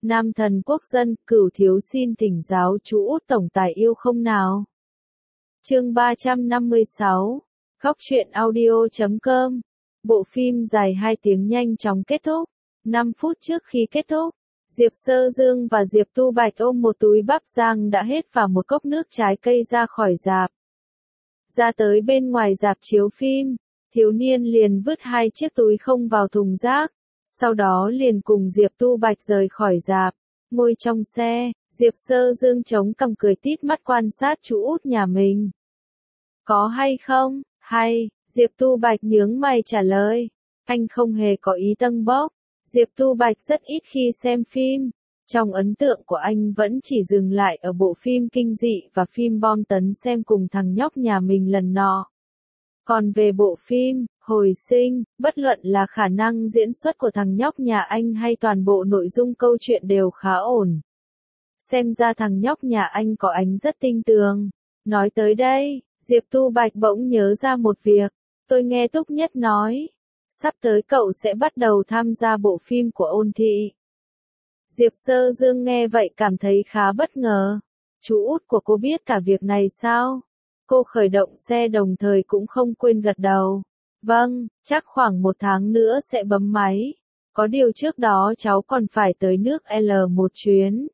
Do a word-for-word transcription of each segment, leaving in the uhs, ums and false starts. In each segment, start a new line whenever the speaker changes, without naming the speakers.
Nam thần quốc dân, Cửu thiếu xin thỉnh giáo chú Út tổng tài yêu không nào. Chương ba trăm năm mươi sáu, Góc truyện audio chấm com. Bộ phim dài hai tiếng nhanh chóng kết thúc. năm phút trước khi kết thúc, Diệp Sơ Dương và Diệp Tu Bạch ôm một túi bắp rang đã hết và một cốc nước trái cây ra khỏi rạp. Ra tới bên ngoài rạp chiếu phim, thiếu niên liền vứt hai chiếc túi không vào thùng rác, sau đó liền cùng Diệp Tu Bạch rời khỏi rạp. Ngồi trong xe, Diệp Sơ Dương chống cằm cười tít mắt quan sát chú Út nhà mình. Có hay không? Hay, Diệp Tu Bạch nhướng mày trả lời. Anh không hề có ý tâng bốc. Diệp Tu Bạch rất ít khi xem phim. Trong ấn tượng của anh vẫn chỉ dừng lại ở bộ phim kinh dị và phim bom tấn xem cùng thằng nhóc nhà mình lần nọ. Còn về bộ phim, Hồi sinh, bất luận là khả năng diễn xuất của thằng nhóc nhà anh hay toàn bộ nội dung câu chuyện đều khá ổn. Xem ra thằng nhóc nhà anh có ánh rất tinh tường. Nói tới đây, Diệp Tu Bạch bỗng nhớ ra một việc. Tôi nghe Túc Nhất nói, sắp tới cậu sẽ bắt đầu tham gia bộ phim của Ôn Thị. Diệp Sơ Dương nghe vậy cảm thấy khá bất ngờ. Chú Út của cô biết cả việc này sao? Cô khởi động xe đồng thời cũng không quên gật đầu. Vâng, chắc khoảng một tháng nữa sẽ bấm máy. Có điều trước đó cháu còn phải tới nước L một chuyến.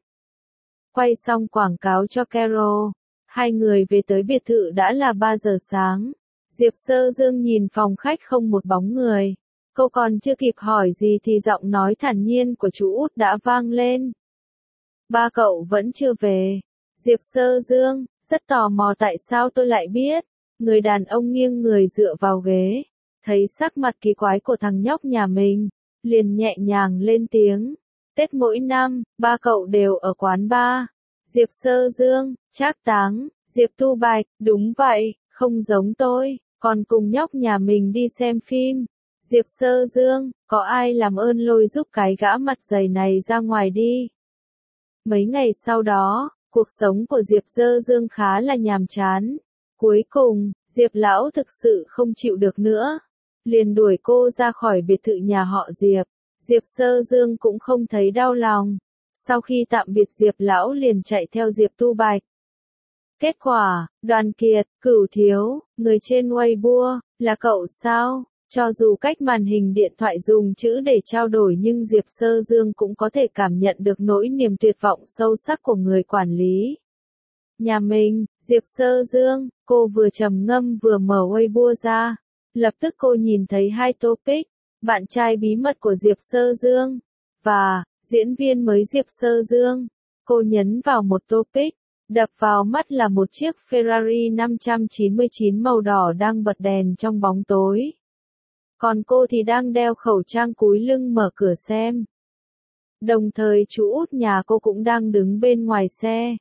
Quay xong quảng cáo cho Carol, hai người về tới biệt thự đã là ba giờ sáng. Diệp Sơ Dương nhìn phòng khách không một bóng người. Cô còn chưa kịp hỏi gì thì giọng nói thản nhiên của chú Út đã vang lên. Ba cậu vẫn chưa về. Diệp Sơ Dương, rất tò mò tại sao tôi lại biết. Người đàn ông nghiêng người dựa vào ghế, thấy sắc mặt kỳ quái của thằng nhóc nhà mình, liền nhẹ nhàng lên tiếng. Tết mỗi năm, ba cậu đều ở quán bar. Diệp Sơ Dương, Trác Táng, Diệp Tu Bạch, đúng vậy, không giống tôi, còn cùng nhóc nhà mình đi xem phim. Diệp Sơ Dương, có ai làm ơn lôi giúp cái gã mặt dày này ra ngoài đi. Mấy ngày sau đó, cuộc sống của Diệp Sơ Dương khá là nhàm chán. Cuối cùng, Diệp lão thực sự không chịu được nữa, liền đuổi cô ra khỏi biệt thự nhà họ Diệp. Diệp Sơ Dương cũng không thấy đau lòng. Sau khi tạm biệt Diệp lão liền chạy theo Diệp Tu Bạch. Kết quả, Đoàn Kiệt, Cửu thiếu, người trên Weibo, là cậu sao? Cho dù cách màn hình điện thoại dùng chữ để trao đổi nhưng Diệp Sơ Dương cũng có thể cảm nhận được nỗi niềm tuyệt vọng sâu sắc của người quản lý nhà mình. Diệp Sơ Dương, cô vừa trầm ngâm vừa mở Weibo ra. Lập tức cô nhìn thấy hai topic, bạn trai bí mật của Diệp Sơ Dương, và diễn viên mới Diệp Sơ Dương. Cô nhấn vào một topic, đập vào mắt là một chiếc Ferrari năm trăm chín mươi chín màu đỏ đang bật đèn trong bóng tối. Còn cô thì đang đeo khẩu trang cúi lưng mở cửa xem. Đồng thời chú Út nhà cô cũng đang đứng bên ngoài xe.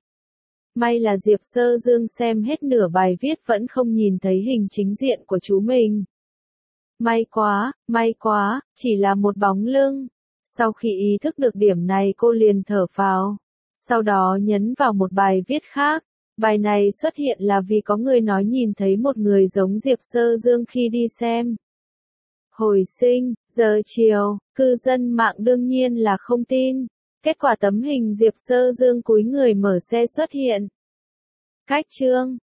May là Diệp Sơ Dương xem hết nửa bài viết vẫn không nhìn thấy hình chính diện của chú mình. May quá, may quá, chỉ là một bóng lưng. Sau khi ý thức được điểm này cô liền thở phào. Sau đó nhấn vào một bài viết khác. Bài này xuất hiện là vì có người nói nhìn thấy một người giống Diệp Sơ Dương khi đi xem Hồi sinh. Giờ chiều, cư dân mạng đương nhiên là không tin. Kết quả tấm hình Diệp Sơ Dương cúi người mở xe xuất hiện. Cách chương